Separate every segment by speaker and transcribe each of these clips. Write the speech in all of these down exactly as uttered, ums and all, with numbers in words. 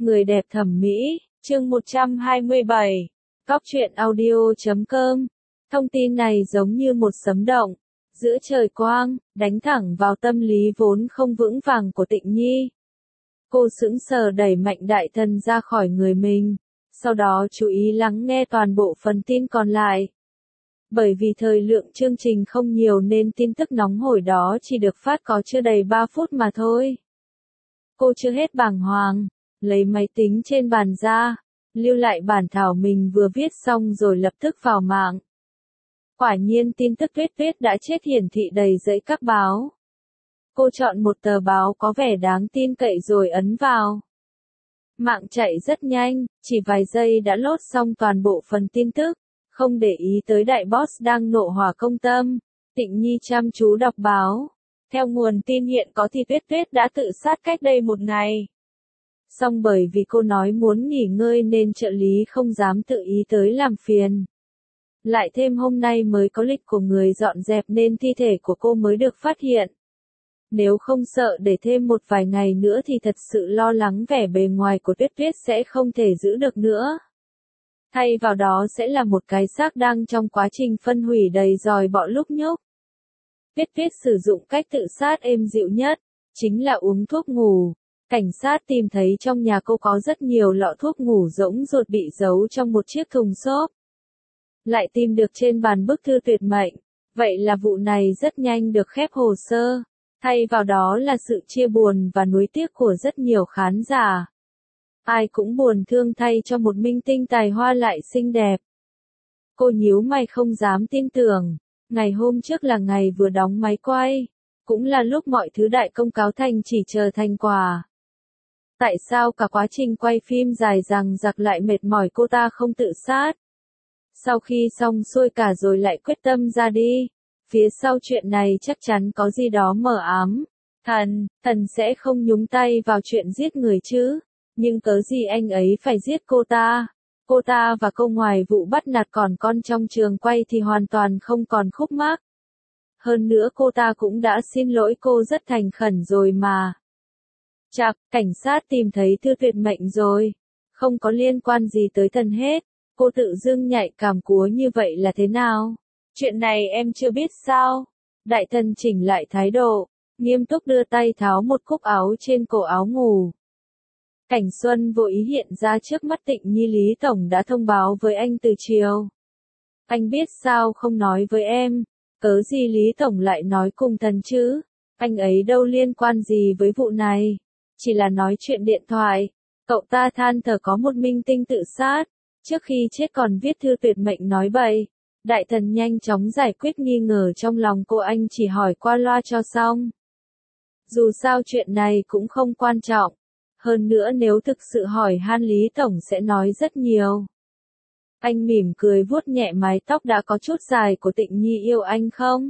Speaker 1: Người đẹp thẩm mỹ, chương một trăm hai mươi bảy, Cóc truyện audio chấm com. Thông tin này giống như một sấm động, giữa trời quang, đánh thẳng vào tâm lý vốn không vững vàng của Tịnh Nhi. Cô sững sờ đẩy Mạnh Đại Thần ra khỏi người mình, sau đó chú ý lắng nghe toàn bộ phần tin còn lại. Bởi vì thời lượng chương trình không nhiều nên tin tức nóng hổi đó chỉ được phát có chưa đầy ba phút mà thôi. Cô chưa hết bàng hoàng, lấy máy tính trên bàn ra, lưu lại bản thảo mình vừa viết xong rồi lập tức vào mạng. Quả nhiên tin tức Tuyết Tuyết đã chết hiển thị đầy dãy các báo. Cô chọn một tờ báo có vẻ đáng tin cậy rồi ấn vào. Mạng chạy rất nhanh, chỉ vài giây đã load xong toàn bộ phần tin tức, không để ý tới đại boss đang nộ hỏa công tâm. Tịnh Nhi chăm chú đọc báo. Theo nguồn tin hiện có thì Tuyết Tuyết đã tự sát cách đây một ngày. Song bởi vì cô nói muốn nghỉ ngơi nên trợ lý không dám tự ý tới làm phiền. Lại thêm hôm nay mới có lịch của người dọn dẹp nên thi thể của cô mới được phát hiện. Nếu không sợ để thêm một vài ngày nữa thì thật sự lo lắng vẻ bề ngoài của Tuyết Tuyết sẽ không thể giữ được nữa. Thay vào đó sẽ là một cái xác đang trong quá trình phân hủy đầy dòi bọ lúc nhúc. Tuyết Tuyết sử dụng cách tự sát êm dịu nhất, chính là uống thuốc ngủ. Cảnh sát tìm thấy trong nhà cô có rất nhiều lọ thuốc ngủ rỗng ruột bị giấu trong một chiếc thùng xốp. Lại tìm được trên bàn bức thư tuyệt mệnh. Vậy là vụ này rất nhanh được khép hồ sơ. Thay vào đó là sự chia buồn và nuối tiếc của rất nhiều khán giả. Ai cũng buồn thương thay cho một minh tinh tài hoa lại xinh đẹp. Cô nhíu mày không dám tin tưởng. Ngày hôm trước là ngày vừa đóng máy quay. Cũng là lúc mọi thứ đại công cáo thành chỉ chờ thành quả. Tại sao cả quá trình quay phim dài dằng dặc lại mệt mỏi cô ta không tự sát? Sau khi xong xuôi cả rồi lại quyết tâm ra đi. Phía sau chuyện này chắc chắn có gì đó mờ ám. Thần, thần sẽ không nhúng tay vào chuyện giết người chứ. Nhưng cớ gì anh ấy phải giết cô ta? Cô ta và cô ngoài vụ bắt nạt còn con trong trường quay thì hoàn toàn không còn khúc mắc. Hơn nữa cô ta cũng đã xin lỗi cô rất thành khẩn rồi mà. Chạc, cảnh sát tìm thấy thư tuyệt mệnh rồi. Không có liên quan gì tới thần hết. Cô tự dưng nhạy cảm cúa như vậy là thế nào? Chuyện này em chưa biết sao? Đại Thần chỉnh lại thái độ, nghiêm túc đưa tay tháo một cúc áo trên cổ áo ngủ. Cảnh Xuân vô ý hiện ra trước mắt Tịnh Nhi. Lý Tổng đã thông báo với anh từ chiều. Anh biết sao không nói với em? Cớ gì Lý Tổng lại nói cùng thần chứ? Anh ấy đâu liên quan gì với vụ này? Chỉ là nói chuyện điện thoại. Cậu ta than thở có một minh tinh tự sát. Trước khi chết còn viết thư tuyệt mệnh nói bậy. Đại Thần nhanh chóng giải quyết nghi ngờ trong lòng cô, anh chỉ hỏi qua loa cho xong. Dù sao chuyện này cũng không quan trọng. Hơn nữa nếu thực sự hỏi han Lý Tổng sẽ nói rất nhiều. Anh mỉm cười vuốt nhẹ mái tóc đã có chút dài của Tịnh Nhi. Yêu anh không?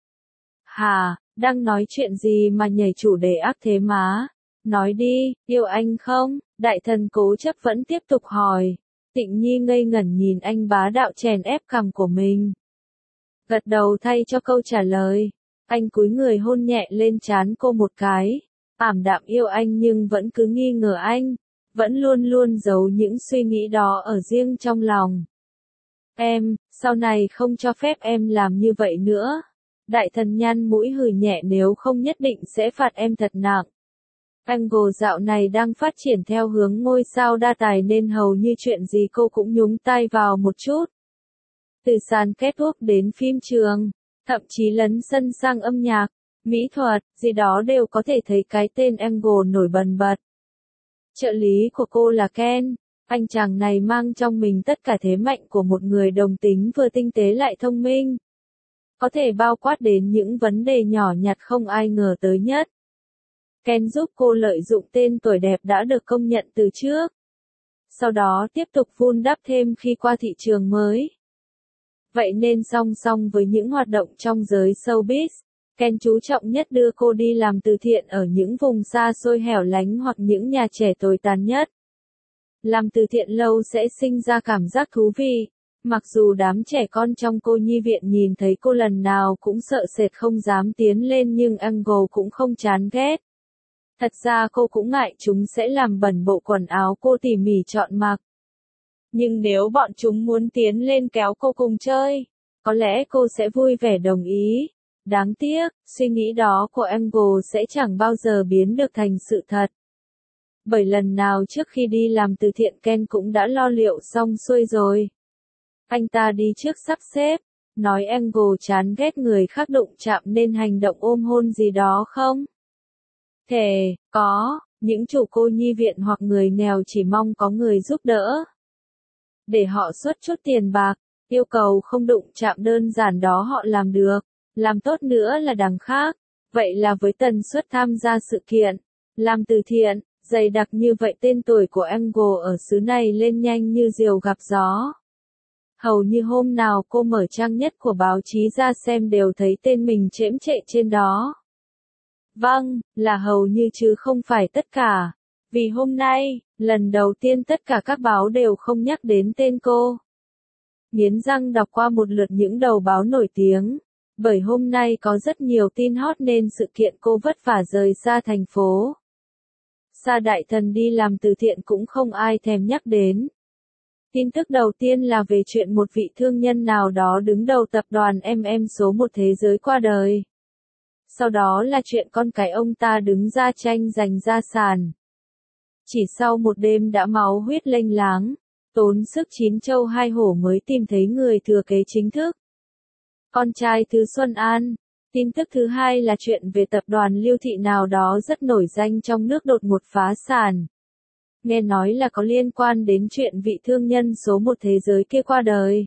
Speaker 1: Hà, đang nói chuyện gì mà nhảy chủ đề ác thế má? Nói đi, yêu anh không? Đại Thần cố chấp vẫn tiếp tục hỏi. Tịnh Nhi ngây ngẩn nhìn anh bá đạo chèn ép cằm của mình. Gật đầu thay cho câu trả lời. Anh cúi người hôn nhẹ lên trán cô một cái. Ảm đạm yêu anh nhưng vẫn cứ nghi ngờ anh. Vẫn luôn luôn giấu những suy nghĩ đó ở riêng trong lòng. Em, sau này không cho phép em làm như vậy nữa. Đại Thần nhăn mũi hừ nhẹ, nếu không nhất định sẽ phạt em thật nặng. Angle dạo này đang phát triển theo hướng ngôi sao đa tài nên hầu như chuyện gì cô cũng nhúng tay vào một chút. Từ sàn catwalk đến phim trường, thậm chí lấn sân sang âm nhạc, mỹ thuật, gì đó đều có thể thấy cái tên Angle nổi bần bật. Trợ lý của cô là Ken, anh chàng này mang trong mình tất cả thế mạnh của một người đồng tính vừa tinh tế lại thông minh. Có thể bao quát đến những vấn đề nhỏ nhặt không ai ngờ tới nhất. Ken giúp cô lợi dụng tên tuổi đẹp đã được công nhận từ trước. Sau đó tiếp tục vun đắp thêm khi qua thị trường mới. Vậy nên song song với những hoạt động trong giới showbiz, Ken chú trọng nhất đưa cô đi làm từ thiện ở những vùng xa xôi hẻo lánh hoặc những nhà trẻ tồi tàn nhất. Làm từ thiện lâu sẽ sinh ra cảm giác thú vị. Mặc dù đám trẻ con trong cô nhi viện nhìn thấy cô lần nào cũng sợ sệt không dám tiến lên nhưng Angle cũng không chán ghét. Thật ra cô cũng ngại chúng sẽ làm bẩn bộ quần áo cô tỉ mỉ chọn mặc. Nhưng nếu bọn chúng muốn tiến lên kéo cô cùng chơi, có lẽ cô sẽ vui vẻ đồng ý. Đáng tiếc, suy nghĩ đó của Angle sẽ chẳng bao giờ biến được thành sự thật. Bởi lần nào trước khi đi làm từ thiện Ken cũng đã lo liệu xong xuôi rồi. Anh ta đi trước sắp xếp, nói Angle chán ghét người khác đụng chạm nên hành động ôm hôn gì đó không? Thề, có, những chủ cô nhi viện hoặc người nghèo chỉ mong có người giúp đỡ. Để họ xuất chút tiền bạc, yêu cầu không đụng chạm đơn giản đó họ làm được, làm tốt nữa là đằng khác. Vậy là với tần suất tham gia sự kiện, làm từ thiện, dày đặc như vậy tên tuổi của Angle ở xứ này lên nhanh như diều gặp gió. Hầu như hôm nào cô mở trang nhất của báo chí ra xem đều thấy tên mình chễm chệ trên đó. Vâng, là hầu như chứ không phải tất cả. Vì hôm nay, lần đầu tiên tất cả các báo đều không nhắc đến tên cô. Nghiến răng đọc qua một lượt những đầu báo nổi tiếng. Bởi hôm nay có rất nhiều tin hot nên sự kiện cô vất vả rời xa thành phố. Sa đại thần đi làm từ thiện cũng không ai thèm nhắc đến. Tin tức đầu tiên là về chuyện một vị thương nhân nào đó đứng đầu tập đoàn em em số một thế giới qua đời. Sau đó là chuyện con cái ông ta đứng ra tranh giành gia sản. Chỉ sau một đêm đã máu huyết lênh láng, tốn sức chín châu hai hổ mới tìm thấy người thừa kế chính thức. Con trai thứ Xuân An. Tin tức thứ hai là chuyện về tập đoàn Lưu Thị nào đó rất nổi danh trong nước đột ngột phá sản. Nghe nói là có liên quan đến chuyện vị thương nhân số một thế giới kia qua đời.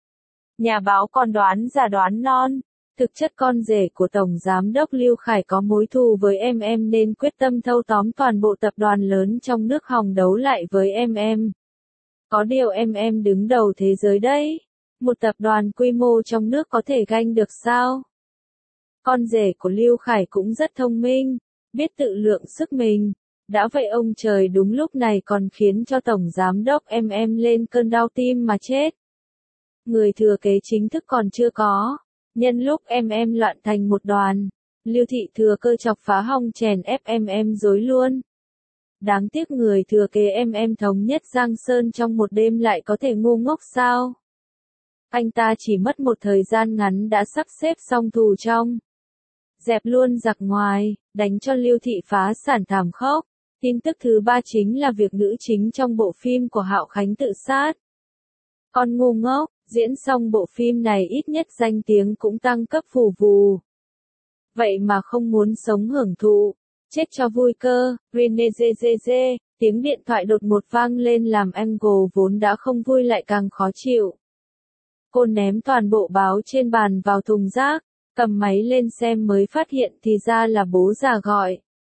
Speaker 1: Nhà báo còn đoán giả đoán non. Thực chất con rể của Tổng Giám đốc Lưu Khải có mối thù với em em nên quyết tâm thâu tóm toàn bộ tập đoàn lớn trong nước hòng đấu lại với em em. Có điều em em đứng đầu thế giới đấy. Một tập đoàn quy mô trong nước có thể ganh được sao? Con rể của Lưu Khải cũng rất thông minh, biết tự lượng sức mình. Đã vậy ông trời đúng lúc này còn khiến cho Tổng Giám đốc em em lên cơn đau tim mà chết. Người thừa kế chính thức còn chưa có. Nhân lúc em em loạn thành một đoàn, Lưu Thị thừa cơ chọc phá hong chèn ép em em rối luôn. Đáng tiếc người thừa kế em em thống nhất Giang Sơn trong một đêm lại có thể ngu ngốc sao? Anh ta chỉ mất một thời gian ngắn đã sắp xếp xong thù trong. Dẹp luôn giặc ngoài, đánh cho Lưu Thị phá sản thảm khốc. Tin tức thứ ba chính là việc nữ chính trong bộ phim của Hạo Khánh tự sát. Con ngu ngốc, diễn xong bộ phim này ít nhất danh tiếng cũng tăng cấp phù vù. Vậy mà không muốn sống hưởng thụ, chết cho vui cơ, Renezezeze, tiếng điện thoại đột ngột vang lên làm Angle vốn đã không vui lại càng khó chịu. Cô ném toàn bộ báo trên bàn vào thùng rác, cầm máy lên xem mới phát hiện thì ra là bố già gọi.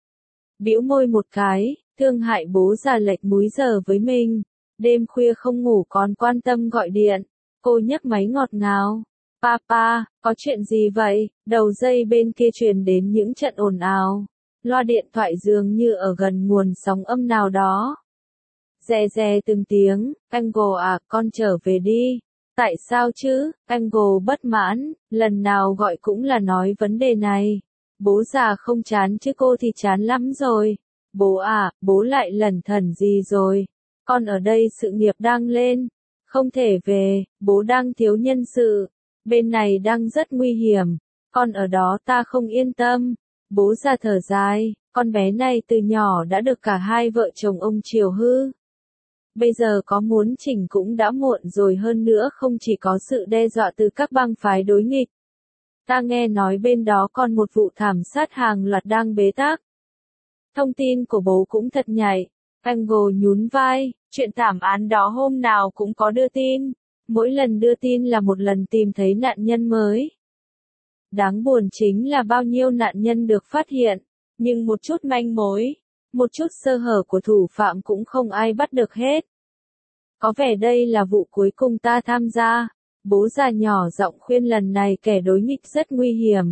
Speaker 1: Bĩu môi một cái, thương hại bố già lệch múi giờ với mình. Đêm khuya không ngủ còn quan tâm gọi điện. Cô nhấc máy ngọt ngào. Papa, có chuyện gì vậy? Đầu dây bên kia truyền đến những trận ồn ào. Loa điện thoại dường như ở gần nguồn sóng âm nào đó. Rè rè từng tiếng, Angle à, con trở về đi. Tại sao chứ? Angle bất mãn, lần nào gọi cũng là nói vấn đề này. Bố già không chán chứ cô thì chán lắm rồi. Bố à, bố lại lẩn thẩn gì rồi? Con ở đây sự nghiệp đang lên. Không thể về, bố đang thiếu nhân sự. Bên này đang rất nguy hiểm. Con ở đó ta không yên tâm. Bố già thở dài, con bé này từ nhỏ đã được cả hai vợ chồng ông chiều hư. Bây giờ có muốn chỉnh cũng đã muộn rồi, hơn nữa không chỉ có sự đe dọa từ các bang phái đối nghịch. Ta nghe nói bên đó còn một vụ thảm sát hàng loạt đang bế tắc. Thông tin của bố cũng thật nhạy. Angle nhún vai, chuyện thảm án đó hôm nào cũng có đưa tin. Mỗi lần đưa tin là một lần tìm thấy nạn nhân mới. Đáng buồn chính là bao nhiêu nạn nhân được phát hiện, nhưng một chút manh mối, một chút sơ hở của thủ phạm cũng không ai bắt được hết. Có vẻ đây là vụ cuối cùng ta tham gia. Bố già nhỏ giọng khuyên lần này kẻ đối nghịch rất nguy hiểm.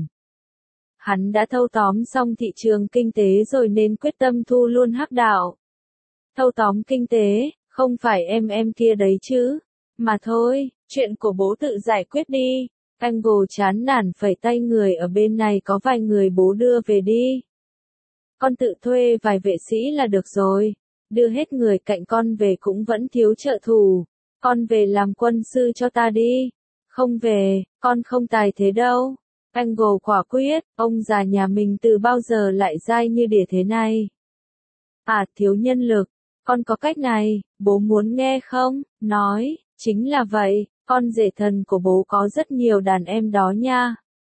Speaker 1: Hắn đã thâu tóm xong thị trường kinh tế rồi nên quyết tâm thu luôn hắc đạo. Thâu tóm kinh tế, không phải em em kia đấy chứ. Mà thôi, chuyện của bố tự giải quyết đi. Angle chán nản phẩy tay, người ở bên này có vài người bố đưa về đi. Con tự thuê vài vệ sĩ là được rồi. Đưa hết người cạnh con về cũng vẫn thiếu trợ thủ. Con về làm quân sư cho ta đi. Không về, con không tài thế đâu. Angle quả quyết, ông già nhà mình từ bao giờ lại dai như đỉa thế này. À, thiếu nhân lực. Con có cách này, bố muốn nghe không? Nói, chính là vậy, con rể thần của bố có rất nhiều đàn em đó nha.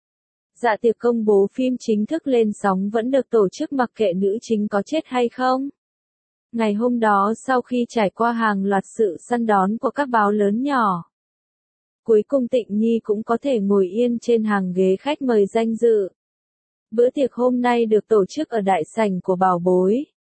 Speaker 1: Dạ tiệc công bố phim chính thức lên sóng vẫn được tổ chức mặc kệ nữ chính có chết hay không. Ngày hôm đó sau khi trải qua hàng loạt sự săn đón của các báo lớn nhỏ, cuối cùng Tịnh Nhi cũng có thể ngồi yên trên hàng ghế khách mời danh dự. Bữa tiệc hôm nay được tổ chức ở đại sảnh của Bảo Bối.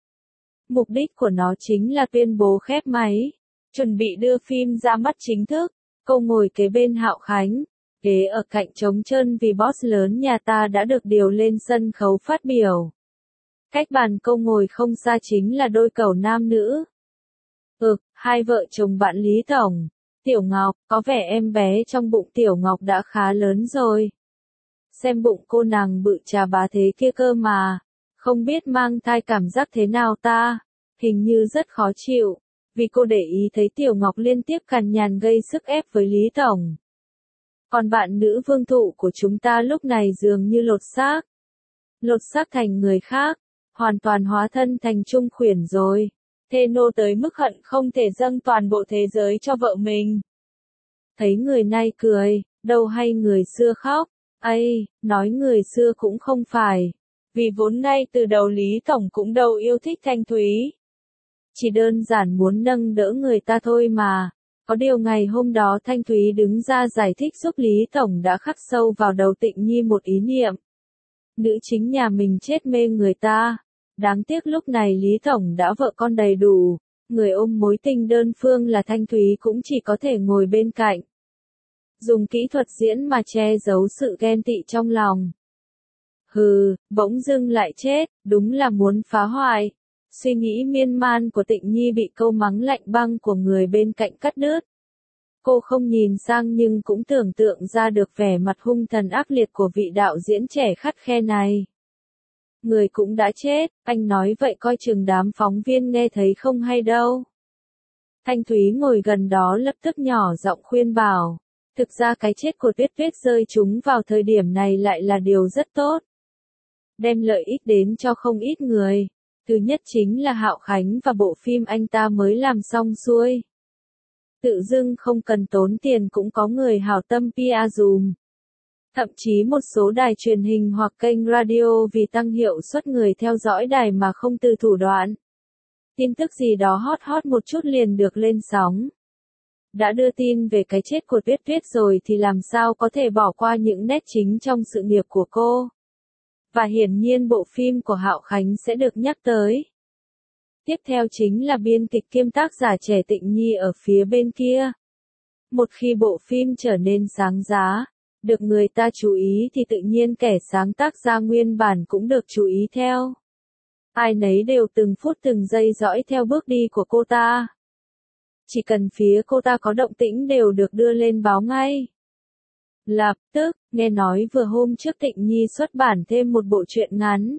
Speaker 1: Mục đích của nó chính là tuyên bố khép máy, chuẩn bị đưa phim ra mắt chính thức. Cô ngồi kế bên Hạo Khánh, ghế ở cạnh trống trơn vì boss lớn nhà ta đã được điều lên sân khấu phát biểu. Cách bàn cô ngồi không xa chính là đôi cẩu nam nữ. Ừ, hai vợ chồng bạn Lý Tổng. Tiểu Ngọc, có vẻ em bé trong bụng Tiểu Ngọc đã khá lớn rồi. Xem bụng cô nàng bự chà bá thế kia cơ mà. Không biết mang thai cảm giác thế nào ta. Hình như rất khó chịu. Vì cô để ý thấy Tiểu Ngọc liên tiếp cằn nhằn gây sức ép với Lý Tổng. Còn bạn nữ vương thụ của chúng ta lúc này dường như lột xác. Lột xác thành người khác. Hoàn toàn hóa thân thành Trung Khuyển rồi. Thê nô tới mức hận không thể dâng toàn bộ thế giới cho vợ mình. Thấy người nay cười, đâu hay người xưa khóc. Ây, nói người xưa cũng không phải. Vì vốn ngay từ đầu Lý Tổng cũng đâu yêu thích Thanh Thúy. Chỉ đơn giản muốn nâng đỡ người ta thôi mà. Có điều ngày hôm đó Thanh Thúy đứng ra giải thích giúp Lý Tổng đã khắc sâu vào đầu Tịnh Nhi một ý niệm. Nữ chính nhà mình chết mê người ta. Đáng tiếc lúc này Lý Tổng đã vợ con đầy đủ. Người ôm mối tình đơn phương là Thanh Thúy cũng chỉ có thể ngồi bên cạnh. Dùng kỹ thuật diễn mà che giấu sự ghen tị trong lòng. Hừ, bỗng dưng lại chết, đúng là muốn phá hoại. Suy nghĩ miên man của Tịnh Nhi bị câu mắng lạnh băng của người bên cạnh cắt đứt. Cô không nhìn sang nhưng cũng tưởng tượng ra được vẻ mặt hung thần ác liệt của vị đạo diễn trẻ khắt khe này. Người cũng đã chết, anh nói vậy coi chừng đám phóng viên nghe thấy không hay đâu. Thanh Thúy ngồi gần đó lập tức nhỏ giọng khuyên bảo. Thực ra cái chết của Tuyết Tuyết rơi chúng vào thời điểm này lại là điều rất tốt. Đem lợi ích đến cho không ít người. Thứ nhất chính là Hạo Khánh và bộ phim anh ta mới làm xong xuôi. Tự dưng không cần tốn tiền cũng có người hảo tâm pê e dùm. Thậm chí một số đài truyền hình hoặc kênh radio vì tăng hiệu suất người theo dõi đài mà không từ thủ đoạn. Tin tức gì đó hot hot một chút liền được lên sóng. Đã đưa tin về cái chết của Tuyết Tuyết rồi thì làm sao có thể bỏ qua những nét chính trong sự nghiệp của cô. Và hiển nhiên bộ phim của Hạo Khánh sẽ được nhắc tới. Tiếp theo chính là biên kịch kiêm tác giả trẻ Tịnh Nhi ở phía bên kia. Một khi bộ phim trở nên sáng giá, được người ta chú ý thì tự nhiên kẻ sáng tác ra nguyên bản cũng được chú ý theo. Ai nấy đều từng phút từng giây dõi theo bước đi của cô ta. Chỉ cần phía cô ta có động tĩnh đều được đưa lên báo ngay. Lập tức, nghe nói vừa hôm trước Tịnh Nhi xuất bản thêm một bộ truyện ngắn.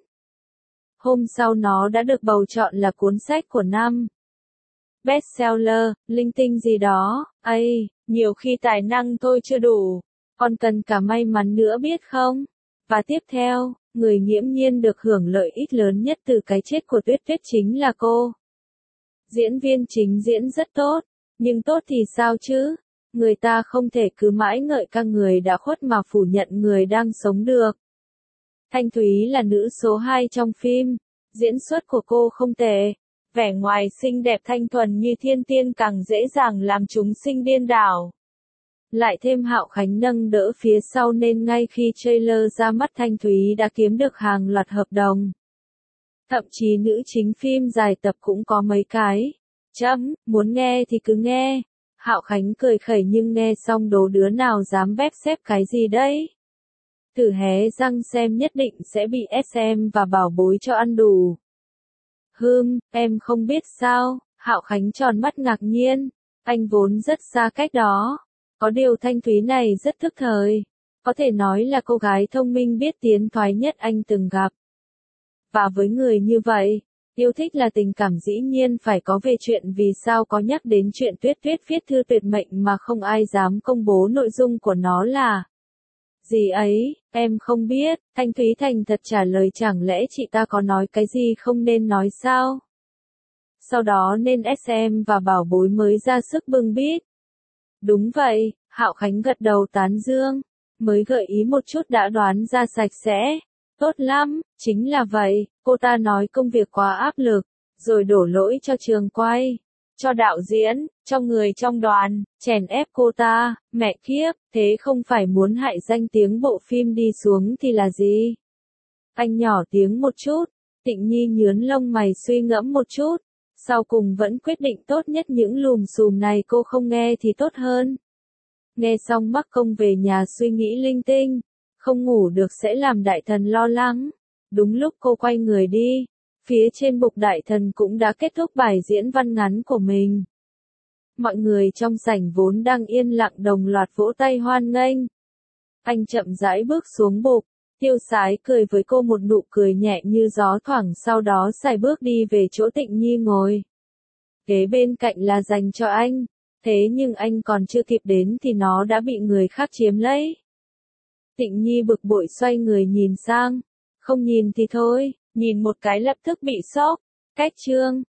Speaker 1: Hôm sau nó đã được bầu chọn là cuốn sách của năm. Bestseller, linh tinh gì đó, ây, nhiều khi tài năng thôi chưa đủ, còn cần cả may mắn nữa biết không? Và tiếp theo, người nghiễm nhiên được hưởng lợi ích lớn nhất từ cái chết của Tuyết Tuyết chính là cô. Diễn viên chính diễn rất tốt, nhưng tốt thì sao chứ? Người ta không thể cứ mãi ngợi ca người đã khuất mà phủ nhận người đang sống được. Thanh Thúy là nữ số hai trong phim, diễn xuất của cô không tệ. Vẻ ngoài xinh đẹp thanh thuần như thiên tiên càng dễ dàng làm chúng sinh điên đảo. Lại thêm Hạo Khánh nâng đỡ phía sau nên ngay khi trailer ra mắt Thanh Thúy đã kiếm được hàng loạt hợp đồng. Thậm chí nữ chính phim dài tập cũng có mấy cái. Chấm, muốn nghe thì cứ nghe. Hạo Khánh cười khẩy nhưng nghe xong đố đứa nào dám bép xếp cái gì đấy. Thử hé răng xem nhất định sẽ bị ét em và Bảo Bối cho ăn đủ. Hừm, em không biết sao, Hạo Khánh tròn mắt ngạc nhiên, anh vốn rất xa cách đó. Có điều Thanh Thúy này rất thức thời, có thể nói là cô gái thông minh biết tiến thoái nhất anh từng gặp. Và với người như vậy, yêu thích là tình cảm dĩ nhiên phải có về chuyện vì sao có nhắc đến chuyện Tuyết Tuyết viết thư tuyệt mệnh mà không ai dám công bố nội dung của nó là gì ấy, em không biết, Thanh Thúy thành thật trả lời chẳng lẽ chị ta có nói cái gì không nên nói sao? Sau đó nên ét em và bảo bối mới ra sức bưng bít. Đúng vậy, Hạo Khánh gật đầu tán dương, mới gợi ý một chút đã đoán ra sạch sẽ. Tốt lắm, chính là vậy, cô ta nói công việc quá áp lực, rồi đổ lỗi cho trường quay, cho đạo diễn, cho người trong đoàn, chèn ép cô ta, mẹ kiếp, thế không phải muốn hại danh tiếng bộ phim đi xuống thì là gì? Anh nhỏ tiếng một chút, Tịnh Nhi nhướn lông mày suy ngẫm một chút, sau cùng vẫn quyết định tốt nhất những lùm xùm này cô không nghe thì tốt hơn. Nghe xong mắc công về nhà suy nghĩ linh tinh, không ngủ được sẽ làm đại thần lo lắng. Đúng lúc cô quay người đi, phía trên bục đại thần cũng đã kết thúc bài diễn văn ngắn của mình. Mọi người trong sảnh vốn đang yên lặng đồng loạt vỗ tay hoan nghênh. Anh chậm rãi bước xuống bục, Tiêu Sái cười với cô một nụ cười nhẹ như gió thoảng, sau đó sải bước đi về chỗ Tịnh Nhi ngồi. Kế bên cạnh là dành cho anh, thế nhưng anh còn chưa kịp đến thì nó đã bị người khác chiếm lấy. Tịnh Nhi bực bội xoay người nhìn sang, không nhìn thì thôi, nhìn một cái lập tức bị sốc. Cách chương